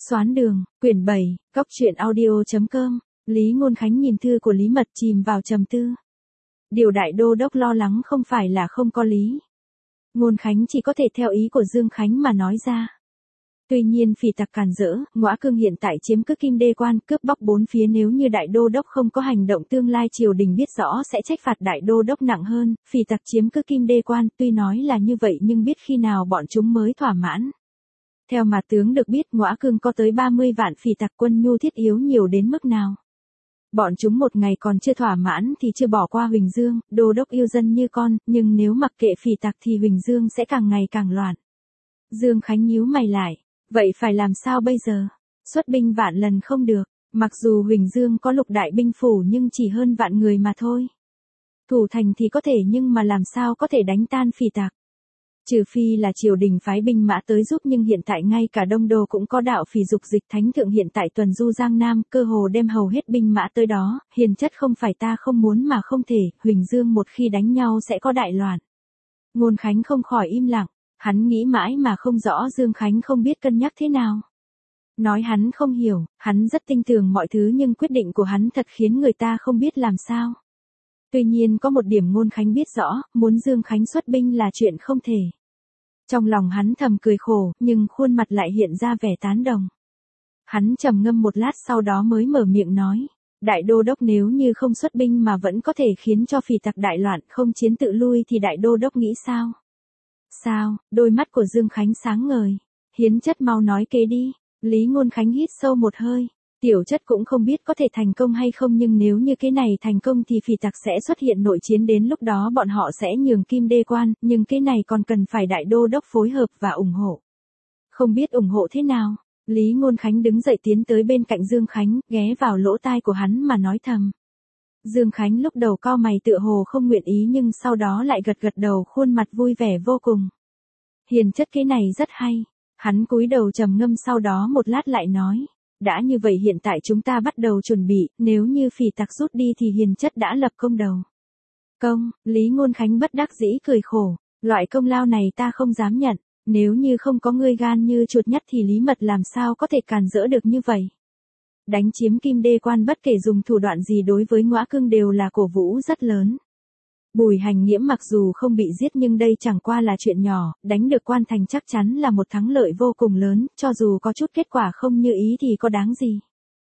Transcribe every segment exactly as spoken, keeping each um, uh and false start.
Xoán đường, quyển bảy, cóc truyện audio chấm com, Lý Ngôn Khánh nhìn thư của Lý Mật chìm vào trầm tư. Điều đại đô đốc lo lắng không phải là không có lý. Ngôn Khánh chỉ có thể theo ý của Dương Khánh mà nói ra. Tuy nhiên phỉ tặc càn rỡ, Ngõa Cương hiện tại chiếm cứ Kim Đê Quan, cướp bóc bốn phía, nếu như đại đô đốc không có hành động tương lai triều đình biết rõ sẽ trách phạt đại đô đốc nặng hơn. Phỉ tặc chiếm cứ Kim Đê Quan, tuy nói là như vậy nhưng biết khi nào bọn chúng mới thỏa mãn. Theo mà tướng được biết, Ngõa Cương có tới ba mươi vạn phỉ tặc, quân nhu thiết yếu nhiều đến mức nào. Bọn chúng một ngày còn chưa thỏa mãn thì chưa bỏ qua Huỳnh Dương, đô đốc yêu dân như con, nhưng nếu mặc kệ phỉ tặc thì Huỳnh Dương sẽ càng ngày càng loạn. Dương Khánh nhíu mày lại, vậy phải làm sao bây giờ? Xuất binh vạn lần không được, mặc dù Huỳnh Dương có lục đại binh phủ nhưng chỉ hơn vạn người mà thôi. Thủ thành thì có thể nhưng mà làm sao có thể đánh tan phỉ tặc? Trừ phi là triều đình phái binh mã tới giúp, nhưng hiện tại ngay cả Đông Đô cũng có đạo phỉ dục dịch, thánh thượng hiện tại tuần du Giang Nam, cơ hồ đem hầu hết binh mã tới đó, hiền chất không phải ta không muốn mà không thể, Huỳnh Dương một khi đánh nhau sẽ có đại loạn. Ngôn Khánh không khỏi im lặng, hắn nghĩ mãi mà không rõ Dương Khánh không biết cân nhắc thế nào. Nói hắn không hiểu, hắn rất tin tưởng mọi thứ nhưng quyết định của hắn thật khiến người ta không biết làm sao. Tuy nhiên có một điểm Ngôn Khánh biết rõ, muốn Dương Khánh xuất binh là chuyện không thể. Trong lòng hắn thầm cười khổ, nhưng khuôn mặt lại hiện ra vẻ tán đồng. Hắn trầm ngâm một lát sau đó mới mở miệng nói, đại đô đốc nếu như không xuất binh mà vẫn có thể khiến cho phỉ tặc đại loạn, không chiến tự lui thì đại đô đốc nghĩ sao? Sao? Đôi mắt của Dương Khánh sáng ngời. Hiến chất mau nói kế đi. Lý Ngôn Khánh hít sâu một hơi. Tiểu chất cũng không biết có thể thành công hay không, nhưng nếu như cái này thành công thì phỉ tặc sẽ xuất hiện nội chiến, đến lúc đó bọn họ sẽ nhường Kim Đê Quan, nhưng cái này còn cần phải đại đô đốc phối hợp và ủng hộ. Không biết ủng hộ thế nào? Lý Ngôn Khánh đứng dậy tiến tới bên cạnh Dương Khánh, ghé vào lỗ tai của hắn mà nói thầm. Dương Khánh lúc đầu cau mày tựa hồ không nguyện ý nhưng sau đó lại gật gật đầu, khuôn mặt vui vẻ vô cùng. Hiền chất cái này rất hay. Hắn cúi đầu trầm ngâm sau đó một lát lại nói. Đã như vậy hiện tại chúng ta bắt đầu chuẩn bị, nếu như phỉ tặc rút đi thì hiền chất đã lập công đầu. Công, Lý Ngôn Khánh bất đắc dĩ cười khổ, loại công lao này ta không dám nhận, nếu như không có ngươi gan như chuột nhất thì Lý Mật làm sao có thể càn rỡ được như vậy. Đánh chiếm Kim Đê Quan bất kể dùng thủ đoạn gì đối với Ngõa Cương đều là cổ vũ rất lớn. Bùi Hành Nghiễm mặc dù không bị giết nhưng đây chẳng qua là chuyện nhỏ, đánh được Quan Thành chắc chắn là một thắng lợi vô cùng lớn, cho dù có chút kết quả không như ý thì có đáng gì.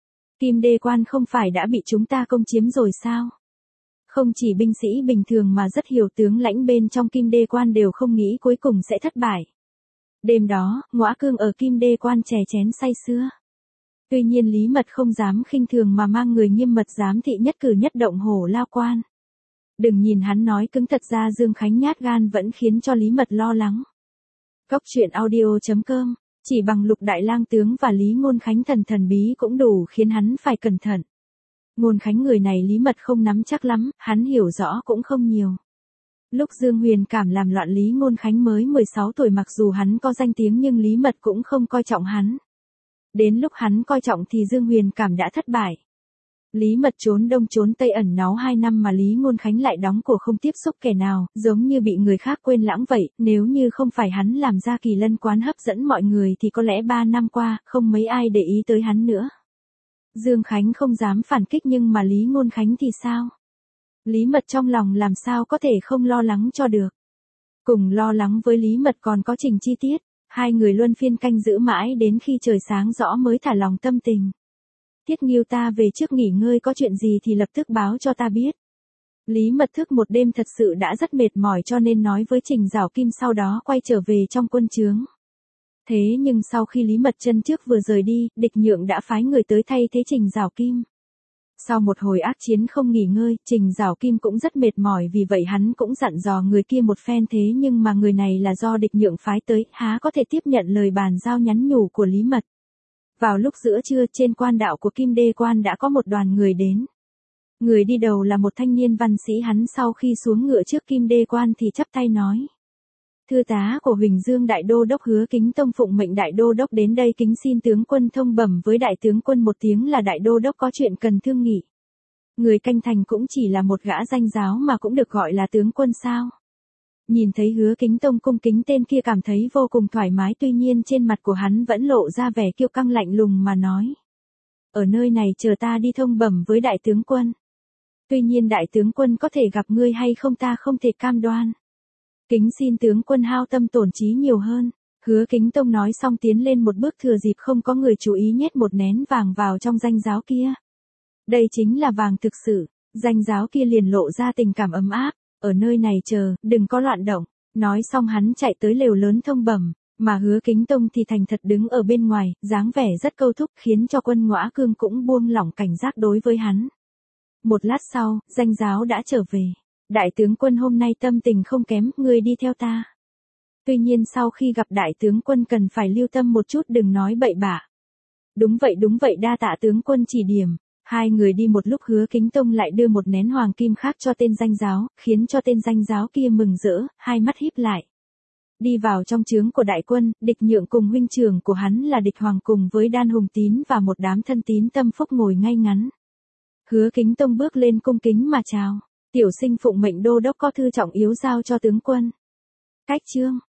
Kim Đê Quan không phải đã bị chúng ta công chiếm rồi sao? Không chỉ binh sĩ bình thường mà rất nhiều tướng lãnh bên trong Kim Đê Quan đều không nghĩ cuối cùng sẽ thất bại. Đêm đó, Ngõa Cương ở Kim Đê Quan chè chén say sưa. Tuy nhiên Lý Mật không dám khinh thường mà mang người nghiêm mật giám thị nhất cử nhất động Hổ Lao Quan. Đừng nhìn hắn nói cứng, thật ra Dương Khánh nhát gan vẫn khiến cho Lý Mật lo lắng. Cóc truyện audio chấm com, chỉ bằng Lục Đại Lang tướng và Lý Ngôn Khánh thần thần bí cũng đủ khiến hắn phải cẩn thận. Ngôn Khánh người này Lý Mật không nắm chắc lắm, hắn hiểu rõ cũng không nhiều. Lúc Dương Huyền Cảm làm loạn Lý Ngôn Khánh mới mười sáu tuổi, mặc dù hắn có danh tiếng nhưng Lý Mật cũng không coi trọng hắn. Đến lúc hắn coi trọng thì Dương Huyền Cảm đã thất bại. Lý Mật trốn đông trốn tây ẩn náu hai năm mà Lý Ngôn Khánh lại đóng cổ không tiếp xúc kẻ nào, giống như bị người khác quên lãng vậy, nếu như không phải hắn làm ra Kỳ Lân Quán hấp dẫn mọi người thì có lẽ ba năm qua, không mấy ai để ý tới hắn nữa. Dương Khánh không dám phản kích nhưng mà Lý Ngôn Khánh thì sao? Lý Mật trong lòng làm sao có thể không lo lắng cho được. Cùng lo lắng với Lý Mật còn có Trình Chi Tiết, hai người luân phiên canh giữ mãi đến khi trời sáng rõ mới thả lòng tâm tình. Tiết Nghiêu, ta về trước nghỉ ngơi, có chuyện gì thì lập tức báo cho ta biết. Lý Mật thức một đêm thật sự đã rất mệt mỏi cho nên nói với Trình Giảo Kim, sau đó quay trở về trong quân trướng. Thế nhưng sau khi Lý Mật chân trước vừa rời đi, Địch Nhượng đã phái người tới thay thế Trình Giảo Kim. Sau một hồi ác chiến không nghỉ ngơi, Trình Giảo Kim cũng rất mệt mỏi, vì vậy hắn cũng dặn dò người kia một phen, thế nhưng mà người này là do Địch Nhượng phái tới, há có thể tiếp nhận lời bàn giao nhắn nhủ của Lý Mật. Vào lúc giữa trưa, trên quan đạo của Kim Đê Quan đã có một đoàn người đến. Người đi đầu là một thanh niên văn sĩ, hắn sau khi xuống ngựa trước Kim Đê Quan thì chắp tay nói. Thư tá của Huỳnh Dương đại đô đốc Hứa Kính Tông phụng mệnh đại đô đốc đến đây kính xin tướng quân thông bẩm với đại tướng quân một tiếng là đại đô đốc có chuyện cần thương nghị. Người canh thành cũng chỉ là một gã danh giáo mà cũng được gọi là tướng quân sao? Nhìn thấy Hứa Kính Tông cung kính tên kia cảm thấy vô cùng thoải mái, tuy nhiên trên mặt của hắn vẫn lộ ra vẻ kiêu căng lạnh lùng mà nói. Ở nơi này chờ ta đi thông bẩm với đại tướng quân. Tuy nhiên đại tướng quân có thể gặp ngươi hay không ta không thể cam đoan. Kính xin tướng quân hao tâm tổn trí nhiều hơn. Hứa Kính Tông nói xong tiến lên một bước, thừa dịp không có người chú ý nhét một nén vàng vào trong danh giáo kia. Đây chính là vàng thực sự. Danh giáo kia liền lộ ra tình cảm ấm áp. Ở nơi này chờ, đừng có loạn động. Nói xong hắn chạy tới lều lớn thông bẩm, mà Hứa Kính Tông thì thành thật đứng ở bên ngoài, dáng vẻ rất câu thúc khiến cho Quân Ngõa Cương cũng buông lỏng cảnh giác đối với hắn. Một lát sau, danh giáo đã trở về. Đại tướng quân hôm nay tâm tình không kém, ngươi đi theo ta. Tuy nhiên sau khi gặp đại tướng quân cần phải lưu tâm một chút, đừng nói bậy bạ. Đúng vậy đúng vậy, đa tạ tướng quân chỉ điểm. Hai người đi một lúc, Hứa Kính Tông lại đưa một nén hoàng kim khác cho tên danh giáo, khiến cho tên danh giáo kia mừng rỡ, hai mắt híp lại. Đi vào trong trướng của đại quân, Địch Nhượng cùng huynh trưởng của hắn là Địch Hoàng cùng với Đan Hùng Tín và một đám thân tín tâm phúc ngồi ngay ngắn. Hứa Kính Tông bước lên cung kính mà chào. Tiểu sinh phụng mệnh đô đốc có thư trọng yếu giao cho tướng quân. Cách chương